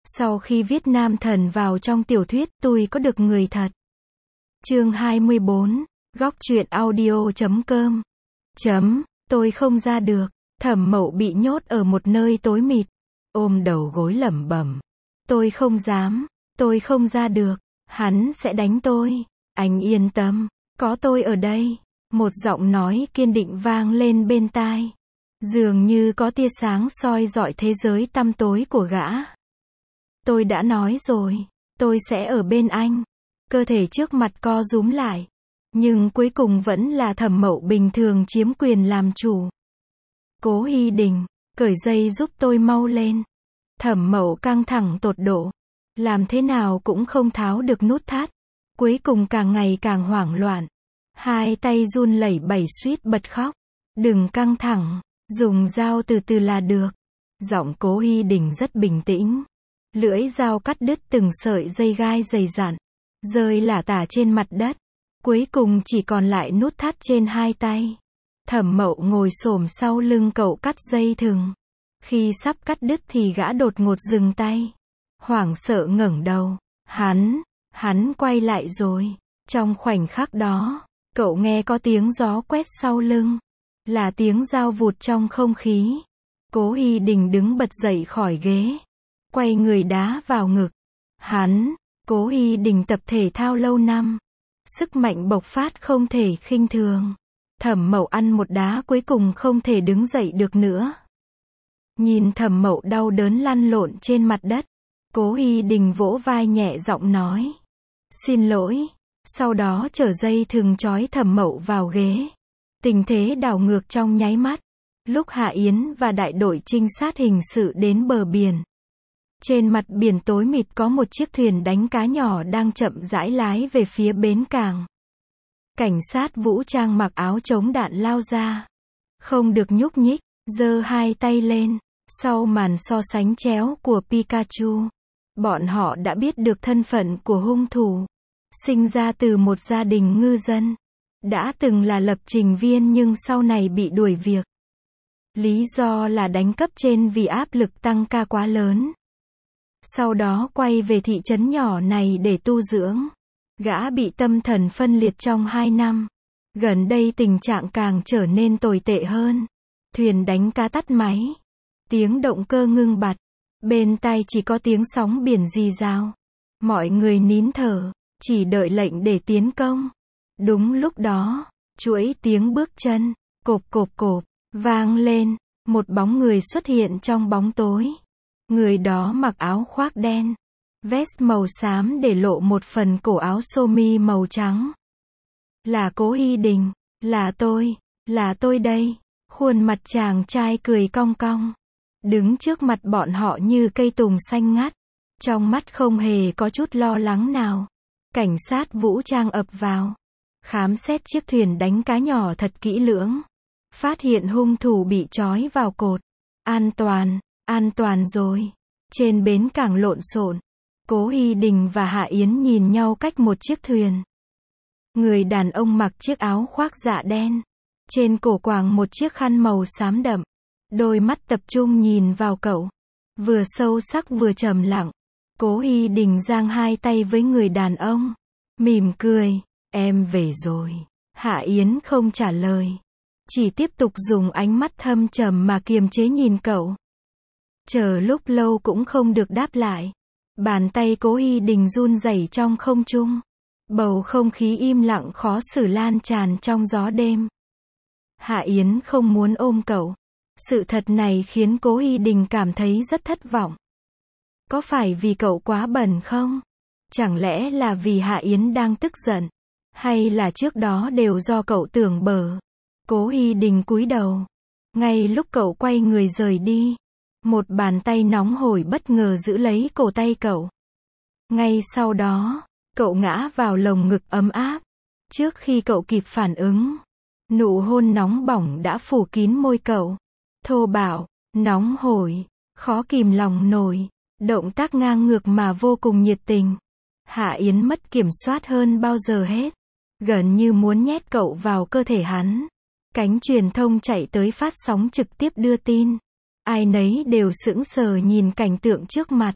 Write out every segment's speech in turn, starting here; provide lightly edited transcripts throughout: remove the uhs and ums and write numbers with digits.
Sau khi viết nam thần vào trong tiểu thuyết, tôi có được người thật. Chương 24, góc truyện audio.com. Tôi không ra được. Thẩm Mậu bị nhốt ở một nơi tối mịt, ôm đầu gối lẩm bẩm. Tôi không dám, tôi không ra được, hắn sẽ đánh tôi. Anh yên tâm, có tôi ở đây. Một giọng nói kiên định vang lên bên tai. Dường như có tia sáng soi rọi thế giới tăm tối của gã. Tôi đã nói rồi, tôi sẽ ở bên anh. Cơ thể trước mặt co rúm lại. Nhưng cuối cùng vẫn là Thẩm Mậu bình thường chiếm quyền làm chủ. Cố Hy Đình, cởi dây giúp tôi mau lên. Thẩm Mậu căng thẳng tột độ. Làm thế nào cũng không tháo được nút thắt. Cuối cùng càng ngày càng hoảng loạn. Hai tay run lẩy bẩy suýt bật khóc. Đừng căng thẳng, dùng dao từ từ là được. Giọng Cố Hy Đình rất bình tĩnh. Lưỡi dao cắt đứt từng sợi dây gai dày dặn, rơi lả tả trên mặt đất. Cuối cùng chỉ còn lại nút thắt trên hai tay. Thẩm Mậu ngồi xổm sau lưng cậu cắt dây thừng. Khi sắp cắt đứt thì gã đột ngột dừng tay. Hoảng sợ ngẩng đầu. Hắn quay lại rồi. Trong khoảnh khắc đó, cậu nghe có tiếng gió quét sau lưng. Là tiếng dao vụt trong không khí. Cố Hy Đình đứng bật dậy khỏi ghế. Quay người đá vào ngực. Cố Hy Đình tập thể thao lâu năm. Sức mạnh bộc phát không thể khinh thường. Thẩm Mậu ăn một đá cuối cùng không thể đứng dậy được nữa. Nhìn Thẩm Mậu đau đớn lăn lộn trên mặt đất. Cố Hy Đình vỗ vai nhẹ giọng nói. Xin lỗi. Sau đó trở dây thừng trói Thẩm Mậu vào ghế. Tình thế đảo ngược trong nháy mắt. Lúc Hạ Yến và đại đội trinh sát hình sự đến bờ biển. Trên mặt biển tối mịt có một chiếc thuyền đánh cá nhỏ đang chậm rãi lái về phía bến cảng. Cảnh sát vũ trang mặc áo chống đạn lao ra. Không được nhúc nhích, giơ hai tay lên. Sau màn so sánh chéo của Pikachu, bọn họ đã biết được thân phận của hung thủ. Sinh ra từ một gia đình ngư dân. Đã từng là lập trình viên nhưng sau này bị đuổi việc. Lý do là đánh cấp trên vì áp lực tăng ca quá lớn. Sau đó quay về thị trấn nhỏ này để tu dưỡng. Gã bị tâm thần phân liệt trong 2 năm. Gần đây tình trạng càng trở nên tồi tệ hơn. Thuyền đánh cá tắt máy. Tiếng động cơ ngưng bặt. Bên tai chỉ có tiếng sóng biển rì rào. Mọi người nín thở, chỉ đợi lệnh để tiến công. Đúng lúc đó, chuỗi tiếng bước chân, cộp cộp cộp, vang lên. Một bóng người xuất hiện trong bóng tối. Người đó mặc áo khoác đen, vest màu xám để lộ một phần cổ áo sơ mi màu trắng. Là Cố Hy Đình, là tôi đây. Khuôn mặt chàng trai cười cong cong. Đứng trước mặt bọn họ như cây tùng xanh ngắt. Trong mắt không hề có chút lo lắng nào. Cảnh sát vũ trang ập vào. Khám xét chiếc thuyền đánh cá nhỏ thật kỹ lưỡng. Phát hiện hung thủ bị trói vào cột. An toàn rồi. Trên bến cảng lộn xộn. Cố Hy Đình và Hạ Yến nhìn nhau cách một chiếc thuyền. Người đàn ông mặc chiếc áo khoác dạ đen. Trên cổ quàng một chiếc khăn màu xám đậm. Đôi mắt tập trung nhìn vào cậu. Vừa sâu sắc vừa trầm lặng. Cố Hy Đình giang hai tay với người đàn ông. Mỉm cười. Em về rồi. Hạ Yến không trả lời. Chỉ tiếp tục dùng ánh mắt thâm trầm mà kiềm chế nhìn cậu. Chờ lúc lâu cũng không được đáp lại. Bàn tay Cố Hy Đình run rẩy trong không trung. Bầu không khí im lặng khó xử lan tràn trong gió đêm. Hạ Yến không muốn ôm cậu. Sự thật này khiến Cố Hy Đình cảm thấy rất thất vọng. Có phải vì cậu quá bẩn không? Chẳng lẽ là vì Hạ Yến đang tức giận? Hay là trước đó đều do cậu tưởng bở? Cố Hy Đình cúi đầu. Ngay lúc cậu quay người rời đi, một bàn tay nóng hổi bất ngờ giữ lấy cổ tay cậu. Ngay sau đó, cậu ngã vào lồng ngực ấm áp. Trước khi cậu kịp phản ứng, nụ hôn nóng bỏng đã phủ kín môi cậu. Thô bạo, nóng hổi, khó kìm lòng nổi. Động tác ngang ngược mà vô cùng nhiệt tình. Hạ Yến mất kiểm soát hơn bao giờ hết. Gần như muốn nhét cậu vào cơ thể hắn. Cánh truyền thông chạy tới phát sóng trực tiếp đưa tin. Ai nấy đều sững sờ nhìn cảnh tượng trước mặt.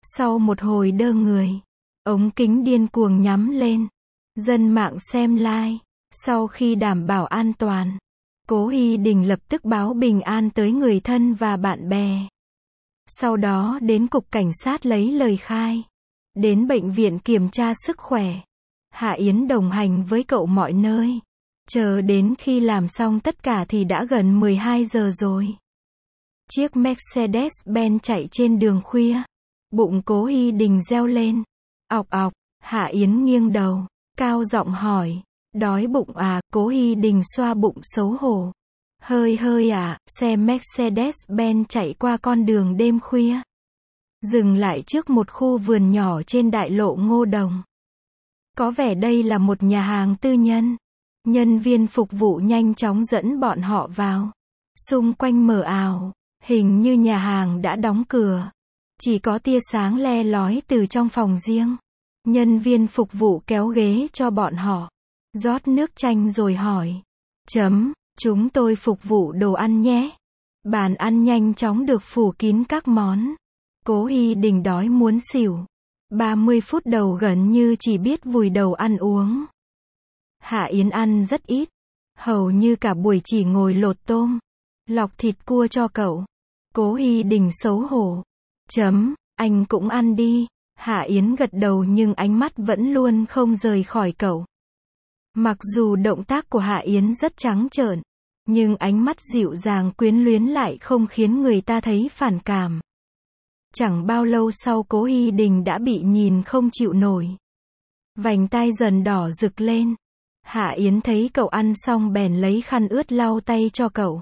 Sau một hồi đơ người, ống kính điên cuồng nhắm lên. Dân mạng xem live. Sau khi đảm bảo an toàn, Cố Hy Đình lập tức báo bình an tới người thân và bạn bè. Sau đó đến cục cảnh sát lấy lời khai. Đến bệnh viện kiểm tra sức khỏe. Hạ Yến đồng hành với cậu mọi nơi. Chờ đến khi làm xong tất cả thì đã gần 12 giờ rồi. Chiếc Mercedes-Benz chạy trên đường khuya. Bụng Cố Hy Đình reo lên. Ọc ọc, Hạ Yến nghiêng đầu, cao giọng hỏi. Đói bụng à? Cố Hy Đình xoa bụng xấu hổ. Hơi hơi à, xe Mercedes-Benz chạy qua con đường đêm khuya. Dừng lại trước một khu vườn nhỏ trên đại lộ Ngô Đồng. Có vẻ đây là một nhà hàng tư nhân. Nhân viên phục vụ nhanh chóng dẫn bọn họ vào. Xung quanh mờ ảo, hình như nhà hàng đã đóng cửa. Chỉ có tia sáng le lói từ trong phòng riêng. Nhân viên phục vụ kéo ghế cho bọn họ. Rót nước chanh rồi hỏi. Chúng tôi phục vụ đồ ăn nhé. Bàn ăn nhanh chóng được phủ kín các món. Cố Hy Đình đói muốn xỉu. 30 phút đầu gần như chỉ biết vùi đầu ăn uống. Hạ Yến ăn rất ít. Hầu như cả buổi chỉ ngồi lột tôm, lọc thịt cua cho cậu. Cố Hy Đình xấu hổ. Anh cũng ăn đi. Hạ Yến gật đầu nhưng ánh mắt vẫn luôn không rời khỏi cậu. Mặc dù động tác của Hạ Yến rất trắng trợn, nhưng ánh mắt dịu dàng quyến luyến lại không khiến người ta thấy phản cảm. Chẳng bao lâu sau Cố Hy Đình đã bị nhìn không chịu nổi. Vành tai dần đỏ rực lên. Hạ Yến thấy cậu ăn xong bèn lấy khăn ướt lau tay cho cậu.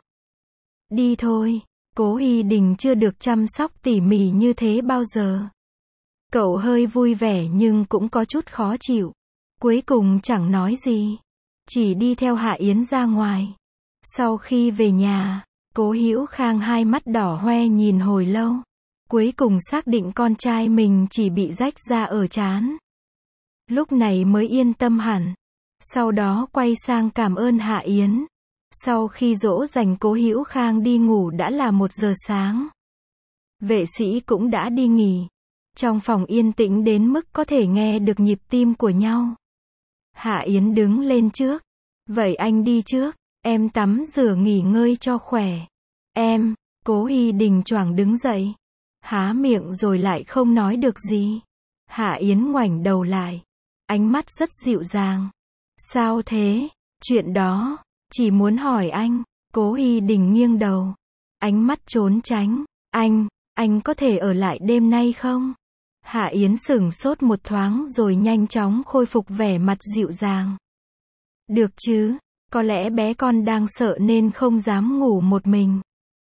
Đi thôi. Cố Hy Đình chưa được chăm sóc tỉ mỉ như thế bao giờ. Cậu hơi vui vẻ nhưng cũng có chút khó chịu. Cuối cùng chẳng nói gì, chỉ đi theo Hạ Yến ra ngoài. Sau khi về nhà, Cố Hữu Khang hai mắt đỏ hoe nhìn hồi lâu. Cuối cùng xác định con trai mình chỉ bị rách da ở trán. Lúc này mới yên tâm hẳn. Sau đó quay sang cảm ơn Hạ Yến. Sau khi dỗ dành Cố Hữu Khang đi ngủ đã là 1 giờ sáng. Vệ sĩ cũng đã đi nghỉ. Trong phòng yên tĩnh đến mức có thể nghe được nhịp tim của nhau. Hạ Yến đứng lên trước. Vậy anh đi trước, em tắm rửa nghỉ ngơi cho khỏe. Em, Cố Hy Đình choàng đứng dậy. Há miệng rồi lại không nói được gì. Hạ Yến ngoảnh đầu lại. Ánh mắt rất dịu dàng. Sao thế? Chuyện đó, chỉ muốn hỏi anh. Cố Hy Đình nghiêng đầu. Ánh mắt trốn tránh. Anh có thể ở lại đêm nay không? Hạ Yến sửng sốt một thoáng rồi nhanh chóng khôi phục vẻ mặt dịu dàng. Được chứ, có lẽ bé con đang sợ nên không dám ngủ một mình.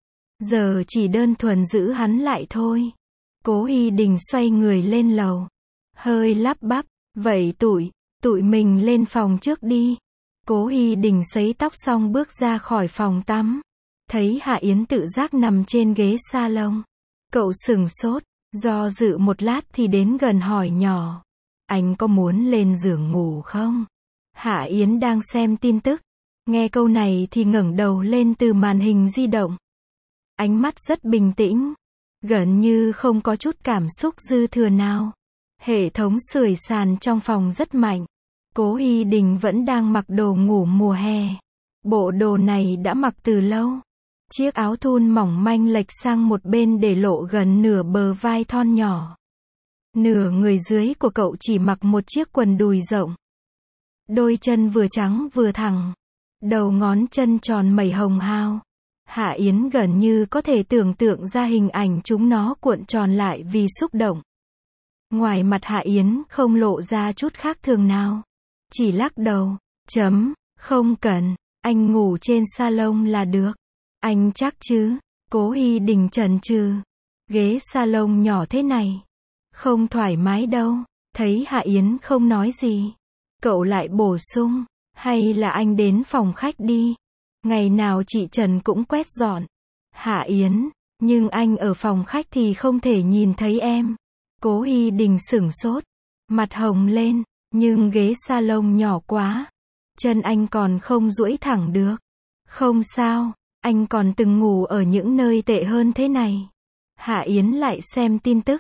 Giờ chỉ đơn thuần giữ hắn lại thôi. Cố Hy Đình xoay người lên lầu. Hơi lắp bắp, vậy tụi mình lên phòng trước đi. Cố Hy Đình sấy tóc xong bước ra khỏi phòng tắm. Thấy Hạ Yến tự giác nằm trên ghế salon. Cậu sửng sốt, do dự một lát thì đến gần hỏi nhỏ. Anh có muốn lên giường ngủ không? Hạ Yến đang xem tin tức. Nghe câu này thì ngẩng đầu lên từ màn hình di động. Ánh mắt rất bình tĩnh. Gần như không có chút cảm xúc dư thừa nào. Hệ thống sưởi sàn trong phòng rất mạnh. Cố Hy Đình vẫn đang mặc đồ ngủ mùa hè. Bộ đồ này đã mặc từ lâu. Chiếc áo thun mỏng manh lệch sang một bên để lộ gần nửa bờ vai thon nhỏ. Nửa người dưới của cậu chỉ mặc một chiếc quần đùi rộng. Đôi chân vừa trắng vừa thẳng. Đầu ngón chân tròn mẩy hồng hao. Hạ Yến gần như có thể tưởng tượng ra hình ảnh chúng nó cuộn tròn lại vì xúc động. Ngoài mặt Hạ Yến không lộ ra chút khác thường nào. Chỉ lắc đầu. Không cần, anh ngủ trên salon là được. Anh chắc chứ? Cố Hy Đình chần chừ. Ghế salon nhỏ thế này. Không thoải mái đâu. Thấy Hạ Yến không nói gì. Cậu lại bổ sung. Hay là anh đến phòng khách đi. Ngày nào chị Trần cũng quét dọn. Hạ Yến. Nhưng anh ở phòng khách thì không thể nhìn thấy em. Cố Hy Đình sửng sốt. Mặt hồng lên. Nhưng ghế salon nhỏ quá. Chân anh còn không duỗi thẳng được. Không sao. Anh còn từng ngủ ở những nơi tệ hơn thế này. Hạ Yến lại xem tin tức.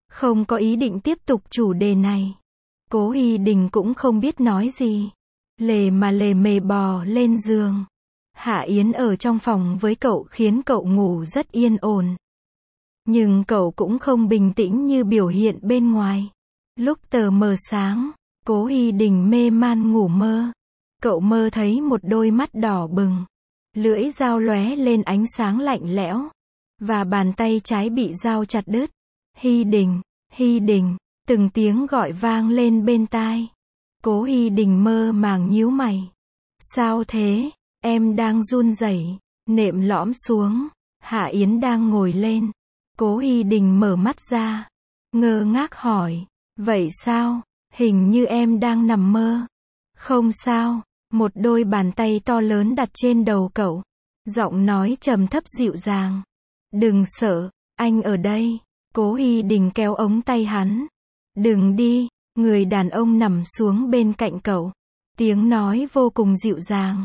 Không có ý định tiếp tục chủ đề này. Cố Hi Đình cũng không biết nói gì. Lề mà lề mề bò lên giường. Hạ Yến ở trong phòng với cậu khiến cậu ngủ rất yên ổn. Nhưng cậu cũng không bình tĩnh như biểu hiện bên ngoài. Lúc tờ mờ sáng, Cố Hi Đình mê man ngủ mơ. Cậu mơ thấy một đôi mắt đỏ bừng. Lưỡi dao lóe lên ánh sáng lạnh lẽo. Và bàn tay trái bị dao chặt đứt. Hi Đình, Hi Đình, từng tiếng gọi vang lên bên tai. Cố Hi Đình mơ màng nhíu mày. Sao thế? Em đang run rẩy. Nệm lõm xuống. Hạ Yến đang ngồi lên. Cố Hi Đình mở mắt ra. Ngơ ngác hỏi. Vậy sao? Hình như em đang nằm mơ. Không sao. Một đôi bàn tay to lớn đặt trên đầu cậu. Giọng nói trầm thấp dịu dàng. Đừng sợ, anh ở đây. Cố Hi Đình kéo ống tay hắn. Đừng đi. Người đàn ông nằm xuống bên cạnh cậu. Tiếng nói vô cùng dịu dàng.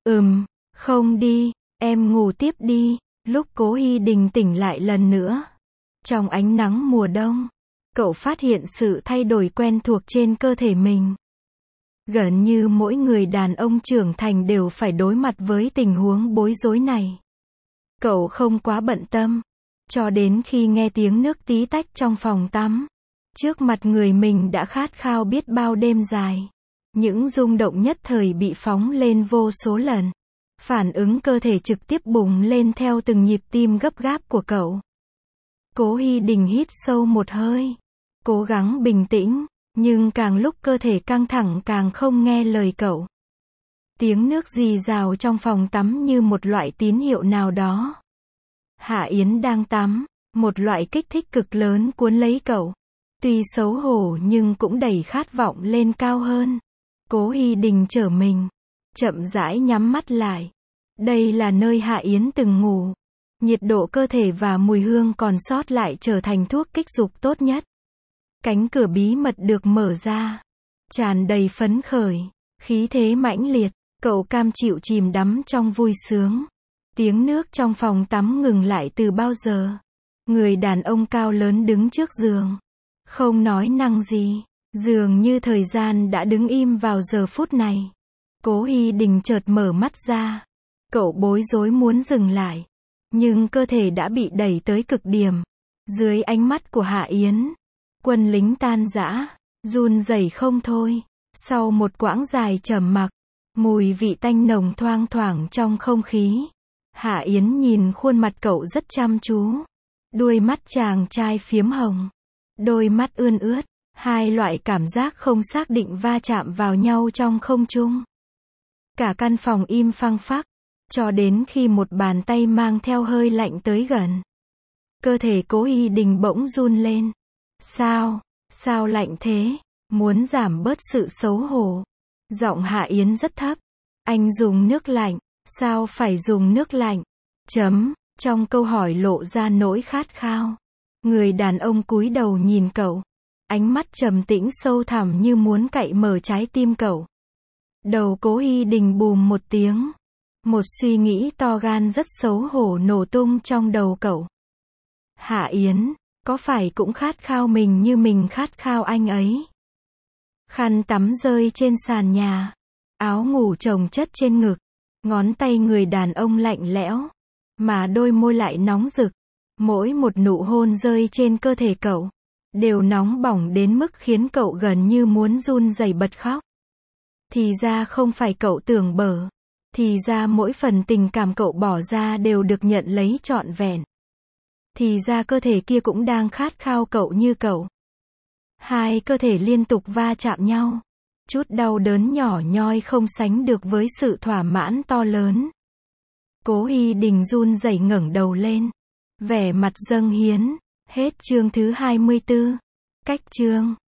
Không đi, em ngủ tiếp đi. Lúc Cố Hi Đình tỉnh lại lần nữa. Trong ánh nắng mùa đông, cậu phát hiện sự thay đổi quen thuộc trên cơ thể mình. Gần như mỗi người đàn ông trưởng thành đều phải đối mặt với tình huống bối rối này. Cậu không quá bận tâm. Cho đến khi nghe tiếng nước tí tách trong phòng tắm. Trước mặt người mình đã khát khao biết bao đêm dài. Những rung động nhất thời bị phóng lên vô số lần. Phản ứng cơ thể trực tiếp bùng lên theo từng nhịp tim gấp gáp của cậu. Cố Hi Đình hít sâu một hơi. Cố gắng bình tĩnh, nhưng càng lúc cơ thể căng thẳng càng không nghe lời cậu. Tiếng nước rì rào trong phòng tắm như một loại tín hiệu nào đó. Hạ Yến đang tắm, một loại kích thích cực lớn cuốn lấy cậu. Tuy xấu hổ nhưng cũng đầy khát vọng lên cao hơn. Cố Hi Đình trở mình, chậm rãi nhắm mắt lại. Đây là nơi Hạ Yến từng ngủ. Nhiệt độ cơ thể và mùi hương còn sót lại trở thành thuốc kích dục tốt nhất. Cánh cửa bí mật được mở ra. Tràn đầy phấn khởi, khí thế mãnh liệt, cậu cam chịu chìm đắm trong vui sướng. Tiếng nước trong phòng tắm ngừng lại từ bao giờ. Người đàn ông cao lớn đứng trước giường. Không nói năng gì. Dường như thời gian đã đứng im vào giờ phút này. Cố Hi Đình chợt mở mắt ra. Cậu bối rối muốn dừng lại. Nhưng cơ thể đã bị đẩy tới cực điểm. Dưới ánh mắt của Hạ Yến. Quân lính tan rã. Run rẩy không thôi. Sau một quãng dài trầm mặc. Mùi vị tanh nồng thoang thoảng trong không khí. Hạ Yến nhìn khuôn mặt cậu rất chăm chú. Đuôi mắt chàng trai phiếm hồng. Đôi mắt ươn ướt. Hai loại cảm giác không xác định va chạm vào nhau trong không trung. Cả căn phòng im phăng phắc. Cho đến khi một bàn tay mang theo hơi lạnh tới gần. Cơ thể Cố Hi Đình bỗng run lên. Sao lạnh thế? Muốn giảm bớt sự xấu hổ. Giọng Hạ Yến rất thấp. Anh dùng nước lạnh. Sao phải dùng nước lạnh? Trong câu hỏi lộ ra nỗi khát khao. Người đàn ông cúi đầu nhìn cậu. Ánh mắt trầm tĩnh sâu thẳm như muốn cạy mở trái tim cậu. Đầu Cố Hi Đình bùm một tiếng. Một suy nghĩ to gan rất xấu hổ nổ tung trong đầu cậu. Hạ Yến, có phải cũng khát khao mình như mình khát khao anh ấy? Khăn tắm rơi trên sàn nhà. Áo ngủ chồng chất trên ngực. Ngón tay người đàn ông lạnh lẽo. Mà đôi môi lại nóng rực. Mỗi một nụ hôn rơi trên cơ thể cậu. Đều nóng bỏng đến mức khiến cậu gần như muốn run rẩy bật khóc. Thì ra không phải cậu tưởng bở. Thì ra mỗi phần tình cảm cậu bỏ ra đều được nhận lấy trọn vẹn. Thì ra cơ thể kia cũng đang khát khao cậu như cậu. Hai cơ thể liên tục va chạm nhau. Chút đau đớn nhỏ nhoi không sánh được với sự thỏa mãn to lớn. Cố Hi Đình run rẩy ngẩng đầu lên. Vẻ mặt dâng hiến. Hết chương thứ 24. Cách chương